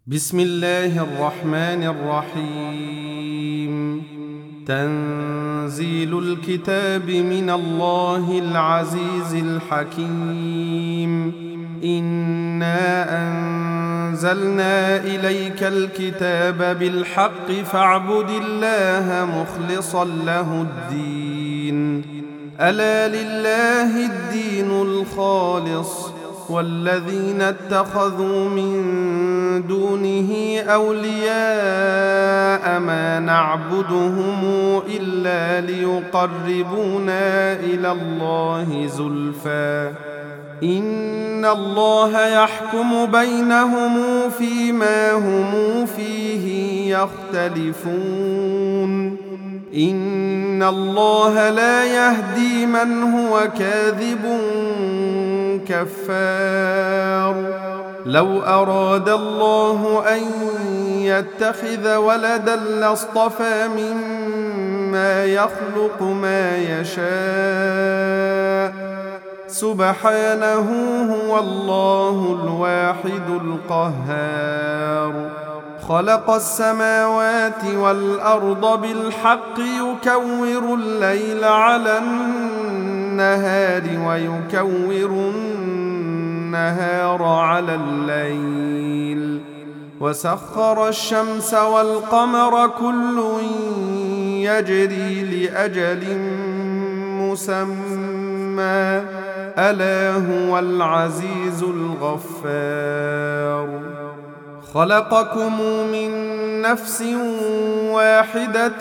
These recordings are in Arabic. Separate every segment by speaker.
Speaker 1: بسم الله الرحمن الرحيم. تنزيل الكتاب من الله العزيز الحكيم. إنا أنزلنا إليك الكتاب بالحق فاعبد الله مخلصا له الدين. ألا لله الدين الخالص، والذين اتخذوا من دونه أولياء ما نعبدهم إلا ليقربونا إلى الله زلفى إن الله يحكم بينهم فيما هم فيه يختلفون. إن الله لا يهدي من هو كاذب كفار. لو أراد الله أن يتخذ ولدا لاصطفى مما يخلق ما يشاء، سبحانه هو الله الواحد القهار. خلق السماوات والأرض بالحق يكور الليل على النهار ويكور النهار على الليل، وسخر الشمس والقمر كل يجري لأجل مسمى، ألا هو العزيز الغفار. خلقكم من نفس واحدة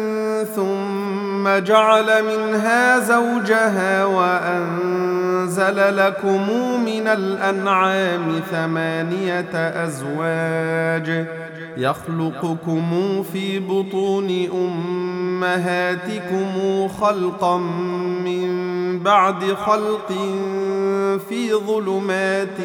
Speaker 1: ثم جعل منها زوجها وأنزل لكم من الأنعام 8 أزواج يخلقكم في بطون أمهاتكم خلقا من بعد خلق في ظلمات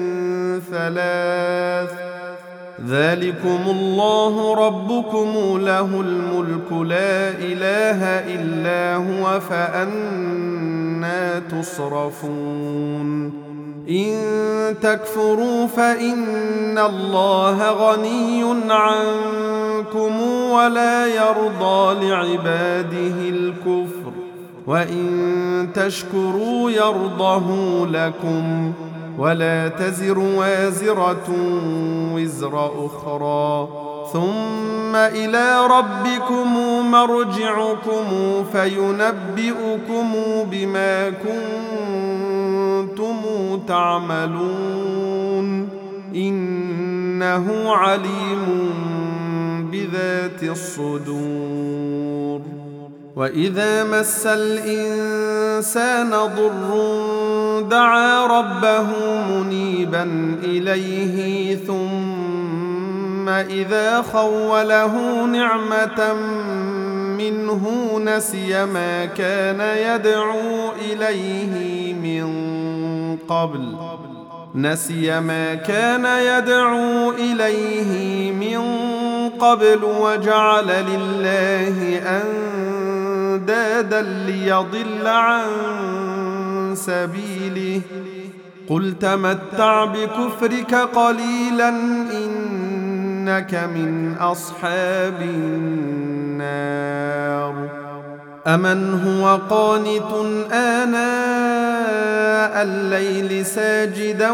Speaker 1: 3. ذلكم الله ربكم له الملك لا إله إلا هو فأنى تصرفون. إن تكفروا فإن الله غني عنكم ولا يرضى لعباده الكفر، وإن تشكروا يرضه لكم، ولا تزر وازرة وزر أخرى، ثم إلى ربكم مرجعكم فينبئكم بما كنتم تعملون. إنه عليم بذات الصدور. وإذا مس الإنسان ضر دعا ربه منيبا إليه، ثم إذا خوله نعمة منه نسي ما كان يدعو إليه من قبل وجعل لله أندادا ليضل عن سبيله. قل تمتع بكفرك قليلا إنك من أصحاب النار. أمن هو قانت آناء الليل ساجدا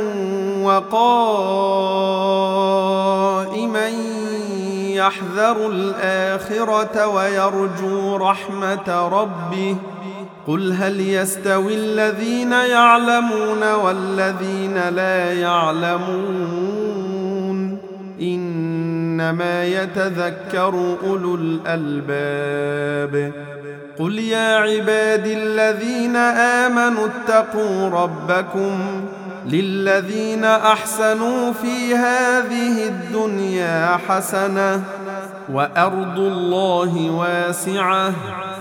Speaker 1: وقائما يحذر الآخرة ويرجو رحمة ربه. قل هل يستوي الذين يعلمون والذين لا يعلمون؟ إنما يتذكر أولو الألباب. قل يا عبادي الذين آمنوا اتقوا ربكم، للذين أحسنوا في هذه الدنيا حسنة وأرض الله واسعة،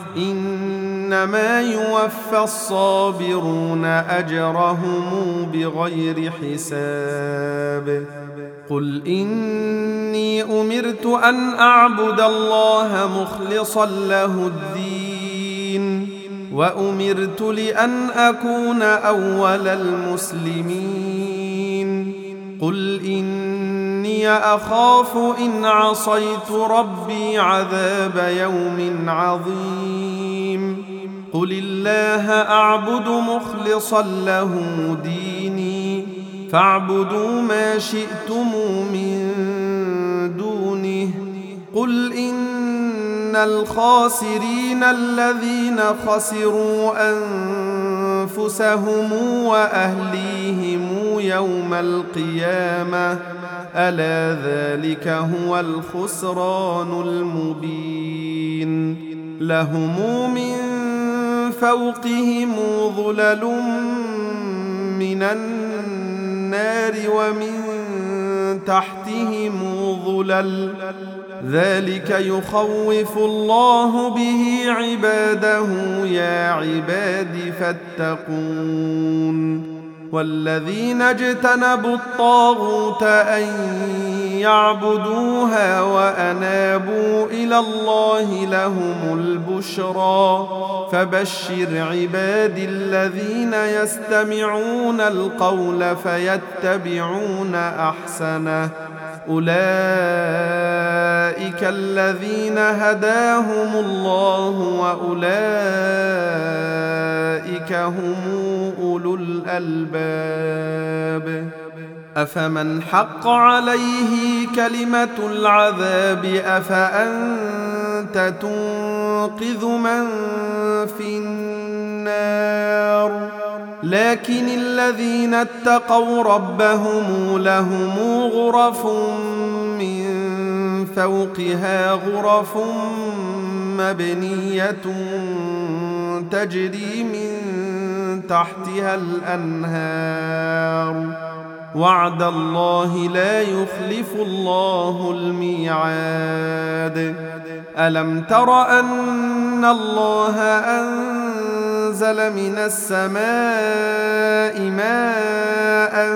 Speaker 1: إنما يوفى الصابرون أجرهم بغير حساب. قل إني أمرت أن أعبد الله مخلصا له الدين، وأمرت لأن أكون أول المسلمين. قل إني إني أخاف إن عصيت ربي عذاب يوم عظيم قل الله أعبد مخلصا له ديني فاعبدوا ما شئتم من دونه قل إن الخاسرين الذين خسروا أنفسهم وأهليهم يوم القيامة ألا ذلك هو الخسران المبين لهم من فوقهم ظلل من النار ومن تحتهم ظلل ذلك يخوف الله به عباده يا عباد فاتقون والذين اجتنبوا الطاغوت أن يعبدوها وأنابوا إلى الله لهم البشرى فبشر عبادي الذين يستمعون القول فيتبعون أحسنه أولئك الذين هداهم الله وأولئك هم أولو الألباب أفمن حق عليه كلمة العذاب أفأنت تنقذ من في النار لكن الذين اتقوا ربهم لهم غرف من فوقها غرف مبنية تجري من تحتها الأنهار وعد الله لا يخلف الله الميعاد ألم تر أن الله أنزل من السماء ماء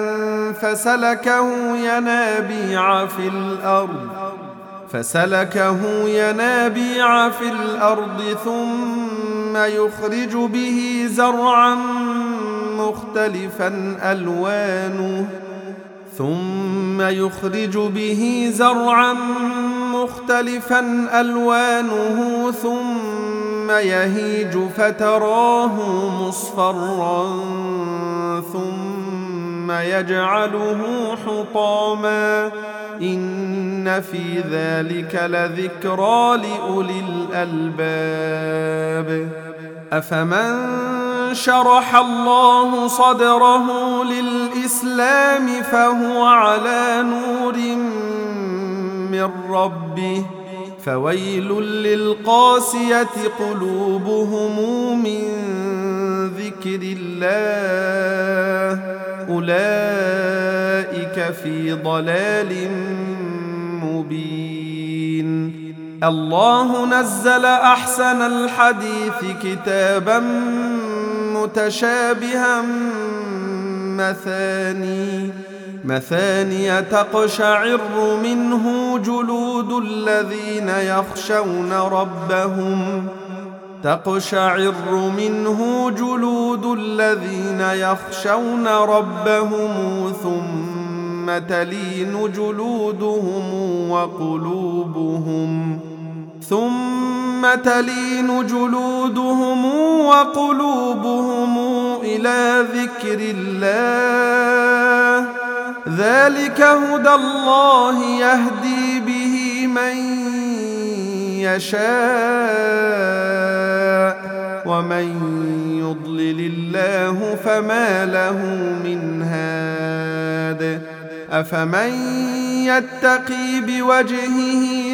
Speaker 1: فسلكه ينابيع في الأرض ثم يخرج به زرعا مختلفا ألوانه ثم يهيج فتراه مصفرا ثم يجعله حطاما إن في ذلك لذكرى لأولي الألباب أفمن شرح الله صدره للإسلام فهو على نور من ربه فويل للقاسية قلوبهم من ذكر الله أولئك في ضلال مبين الله نزل أحسن الحديث كتابا متشابها مثاني تقشعر منه جلود الذين يخشون ربهم ثم تلين جلودهم وقلوبهم إلى ذكر الله ذلك هدى الله يهدي به من يشاء ومن يضلل الله فما له من هاد أفمن يتقي بوجهه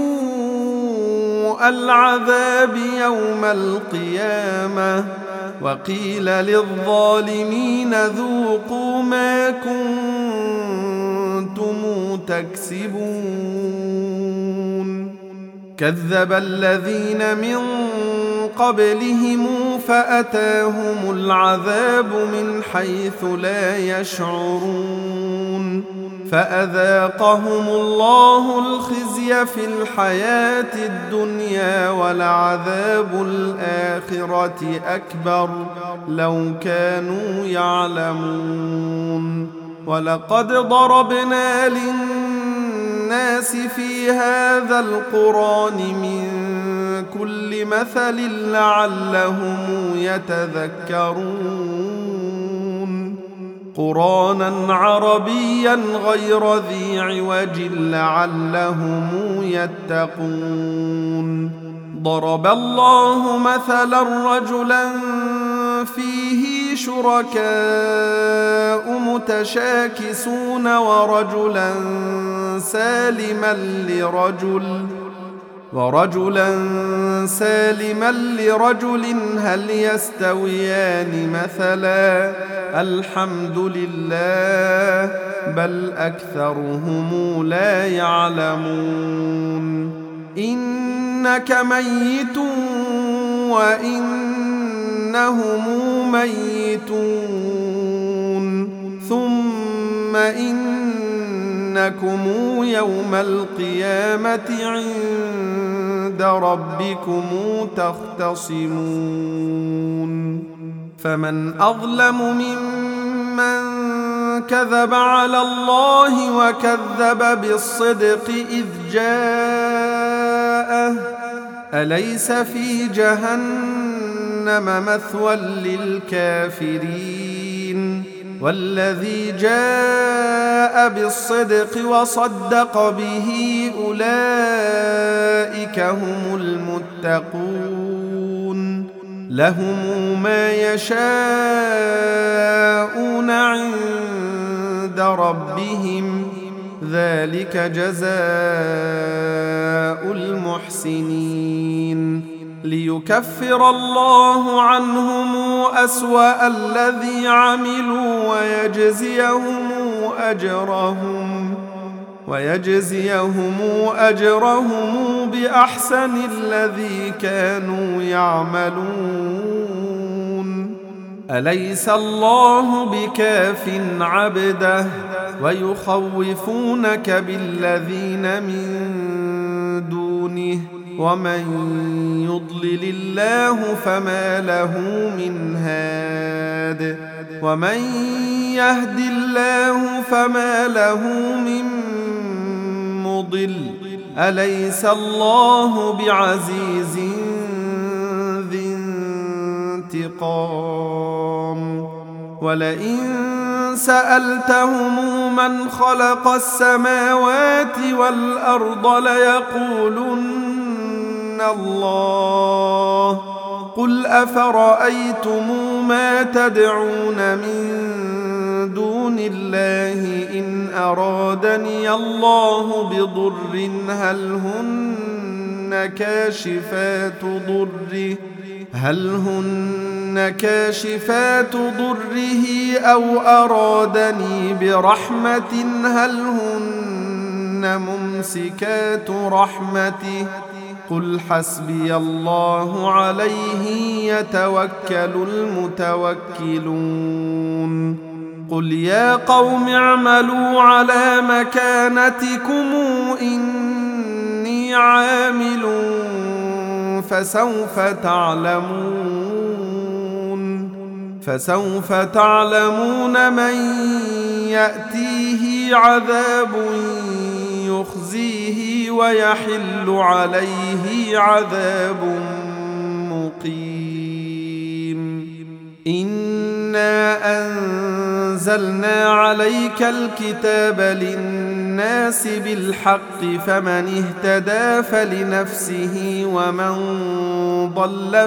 Speaker 1: سوء العذاب يوم القيامة وقيل للظالمين ذوقوا ما كنتم تكسبون كذب الذين من قبلهم فأتاهم العذاب من حيث لا يشعرون فأذاقهم الله الخزي في الحياة الدنيا ولعذاب الآخرة أكبر لو كانوا يعلمون ولقد ضربنا للناس الناس في هذا القرآن من كل مثل لعلهم يتذكرون قرآنا عربيا غير ذي عوج لعلهم يتقون ضرب الله مثلا رجلا فيه شركاء متشاكسون ورجلا سالما لرجل هل يستويان مثلا الحمد لله بل أكثرهم لا يعلمون إنك ميت وإنهم ميتون ثم إنكم يوم القيامة عند ربكم تختصمون فمن أظلم ممن كذب على الله وكذب بالصدق إذ جاءه أليس في جهنم مثوى للكافرين والذي جاء بالصدق وصدق به أولئك هم المتقون لهم ما يشاءون عند ربهم ذلك جزاء المحسنين ليكفر الله عنهم أسوأ الذي عملوا ويجزيهم أجرهم بأحسن الذي كانوا يعملون أليس الله بكاف عبده ويخوفونك بالذين من دونه ومن يضلل الله فما له من هاد ومن يهد الله فما له من مضل أليس الله بعزيز ذي انتقام ولئن سألتهم من خلق السماوات والأرض ليقولن الله قل أفرأيتم ما تدعون من دون الله إن أرادني الله بضر هل هن كاشفات ضره أو أرادني برحمة هل هن ممسكات رحمته قل حسبي الله عليه يتوكل المتوكلون قل يا قوم اعملوا على مكانتكم إني عامل فسوف تعلمون من يأتيه عذاب يخزيه ويحل عليه عذاب مقيم إنا أنزلنا عليك الكتاب للناس بالحق فمن اهتدى فلنفسه ومن ضل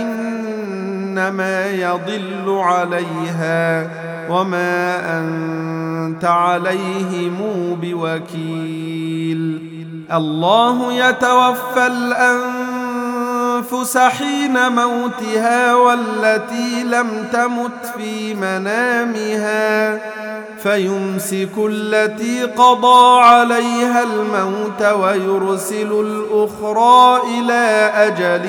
Speaker 1: فإنما يضل عليها وما أنت عليهم بوكيل الله يتوفى الأنفس حين موتها والتي لم تمت في منامها فيمسك التي قضى عليها الموت ويرسل الأخرى إلى أجل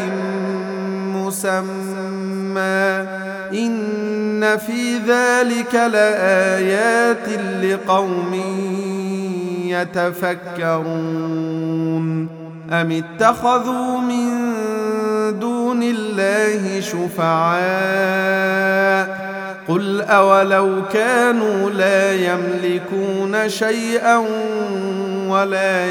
Speaker 1: مسمى إن في ذلك لآيات لقوم يتفكرون أم اتخذوا من دون الله شفعاء قل أولو كانوا لا يملكون شيئا ولا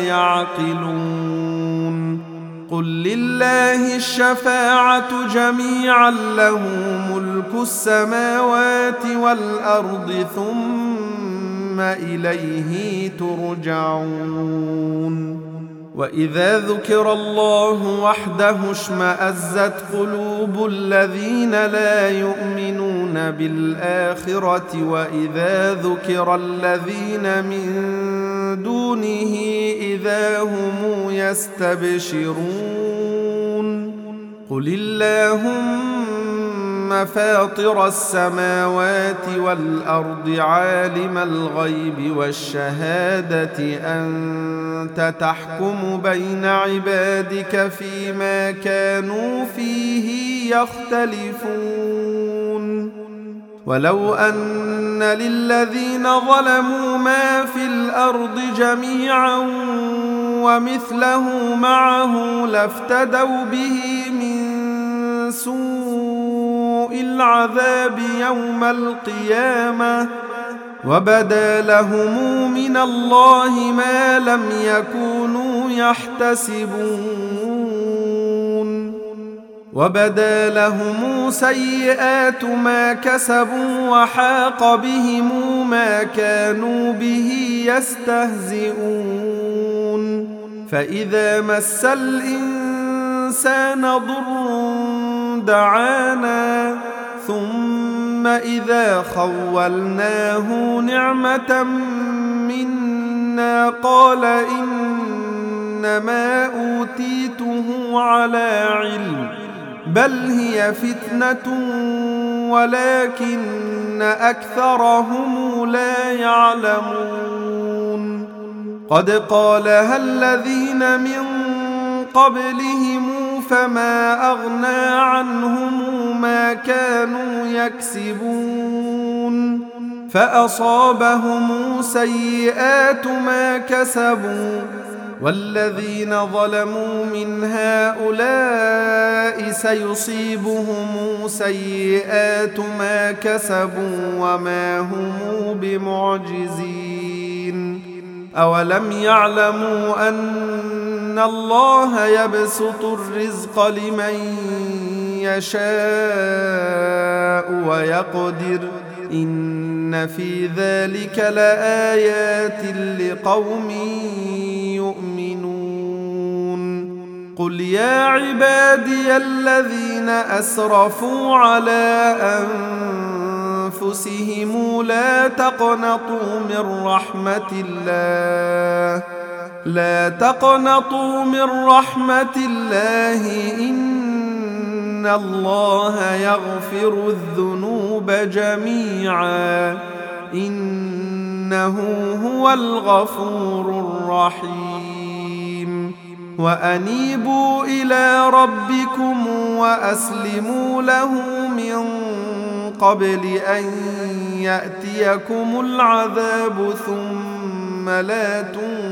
Speaker 1: يعقلون قل لله الشفاعة جميعا له ملك السماوات والأرض ثم إليه ترجعون وإذا ذكر الله وحده اشمأزت قلوب الذين لا يؤمنون بالآخرة وإذا ذكر الذين من دونه إذا هم يستبشرون قل اللهم فاطر السماوات والأرض عالم الغيب والشهادة أنت تحكم بين عبادك فيما كانوا فيه يختلفون ولو أن للذين ظلموا ما في الأرض جميعا ومثله معه لافتدوا به من سوء العذاب يوم القيامة وبدا لهم من الله ما لم يكونوا يحتسبون وبدا لهم سيئات ما كسبوا وحاق بهم ما كانوا به يستهزئون فإذا مس الإنسان ضر دعانا ثم إذا خولناه نعمة منا قال إنما أوتيته على علم بل هي فتنة ولكن أكثرهم لا يعلمون قد قالها الذين من قبلهم فما أغنى عنهم ما كانوا يكسبون فأصابهم سيئات ما كسبوا والذين ظلموا من هؤلاء سيصيبهم سيئات ما كسبوا وما هم بمعجزين أولم يعلموا أن الله يبسط الرزق لمن يشاء ويقدر إن في ذلك لآيات لقوم يؤمنون قل يا عبادي الذين أسرفوا على أنفسهم لا تقنطوا من رحمة الله إن الله يغفر الذنوب جميعا إنه هو الغفور الرحيم وأنيبوا إلى ربكم وأسلموا له من قبل أن يأتيكم العذاب ثم لا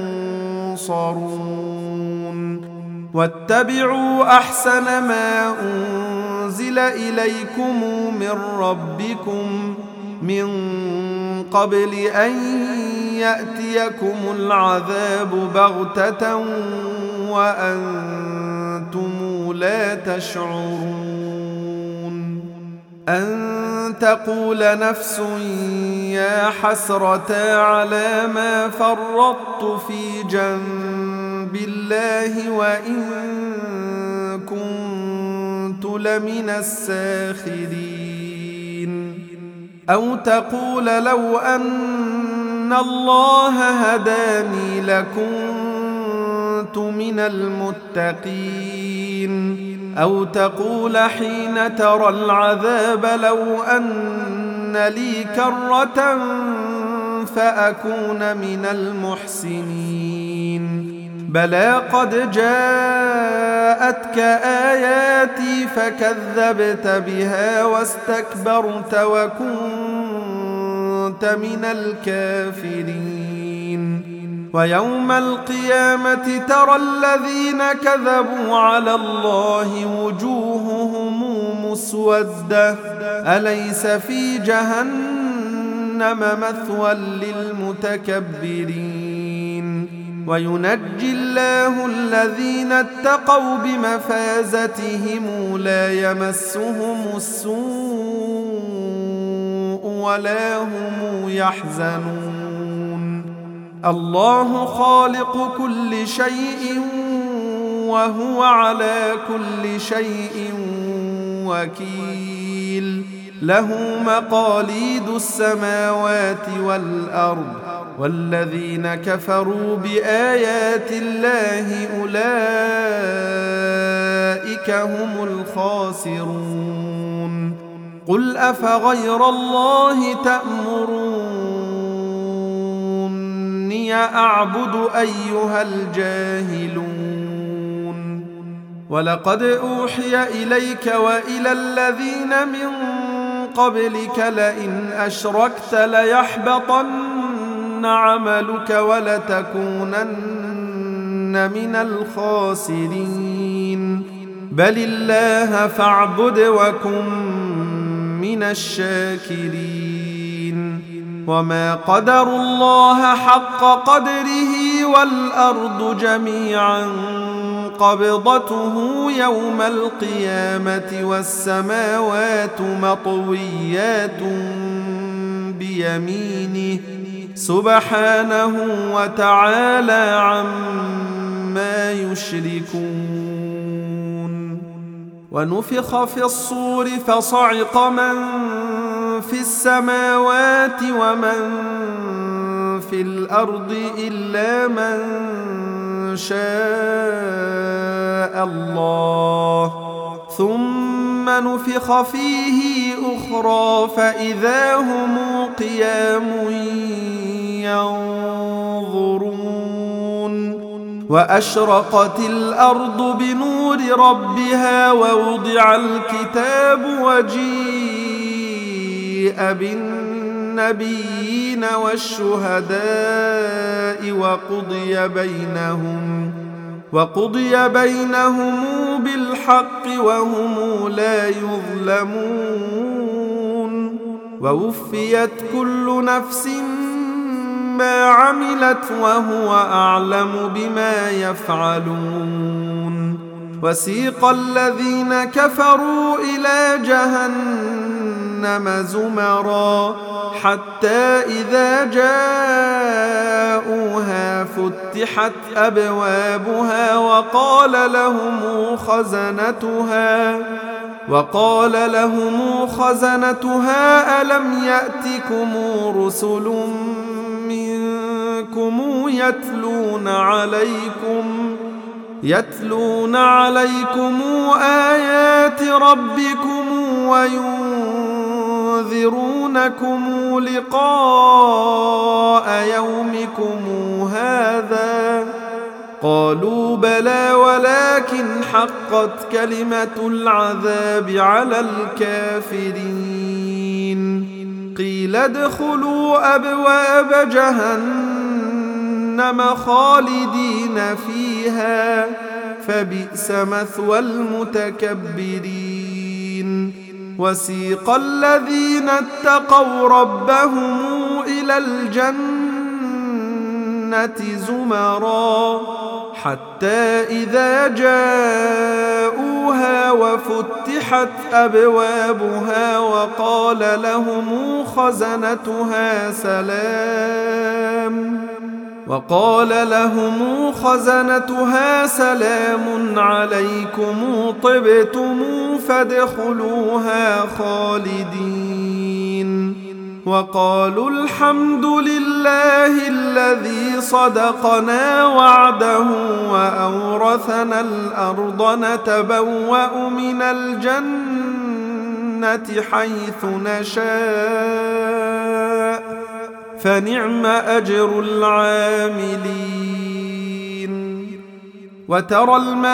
Speaker 1: تنصرون واتبعوا أحسن ما أنزل إليكم من ربكم من قبل أن يأتيكم العذاب بغتة وأنتم لا تشعرون أن تقول نفس يا حسرة على ما فرطت في جنب الله وإن كنت لمن الساخرين أو تقول لو أن الله هداني لكنت من المتقين أو تقول حين ترى العذاب لو أن لي كرة فأكون من المحسنين بلى قد جاءتك آياتي فكذبت بها واستكبرت وكنت من الكافرين ويوم القيامة ترى الذين كذبوا على الله وجوههم مسودة أليس في جهنم مثوى للمتكبرين وينجي الله الذين اتقوا بمفازتهم لا يمسهم السوء ولا هم يحزنون. الله خالق كل شيء وهو على كل شيء وكيل. له مقاليد السماوات والأرض والذين كفروا بآيات الله أولئك هم الخاسرون. قل أفغير الله تأمروني أعبد أيها الجاهلون؟ ولقد أوحي إليك وإلى الذين من قبلك لئن أشركت ليحبطن عملك ولتكونن من الخاسرين. بل الله فاعبد وكن من الشاكرين. وما قدروا الله حق قدره والأرض جميعا قبضته يوم القيامة والسماوات مطويات بيمينه سبحانه وتعالى عما يشركون. ونفخ في الصور فصعق من في السماوات ومن في الأرض إلا من شاء الله، ثم نفخ فيه أخرى فإذا هم قيام ينظرون. وأشرقت الأرض بنور ربها ووضع الكتاب وجيء بالنبيين والشهداء وقضي بينهم بالحق وهم لا يظلمون. ووفيت كل نفس ما عملت وهو أعلم بما يفعلون. وسيق الذين كفروا إلى جهنم زمرا حتى إذا جاءوها فتحت أبوابها وقال لهم خزنتها ألم يأتكم رسل منكم يتلون عليكم آيات ربكم وينذرونكم لقاء يومكم هذا؟ قالوا بلى ولكن حقت كلمة العذاب على الكافرين. قيل ادخلوا أبواب جهنم خالدين فيها فبئس مثوى المتكبرين. وسيق الذين اتقوا ربهم إلى الجنة زمرا حتى إذا جاءوها وفتحت أبوابها وقال لهم خزنتها سلام عليكم طبتم فادخلوها خالدين. وقالوا الحمد لله الذي صدقنا وعده وأورثنا الأرض نتبوأ من الجنة حيث نشاء فنعم أجر العاملين. وترى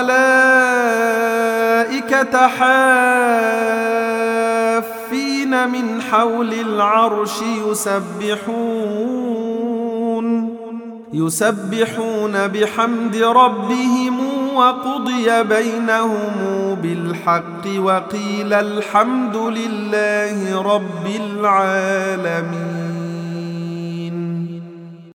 Speaker 1: الملائكة حافين من حول العرش يسبحون بحمد ربهم وقضي بينهم بالحق وقيل الحمد لله رب العالمين.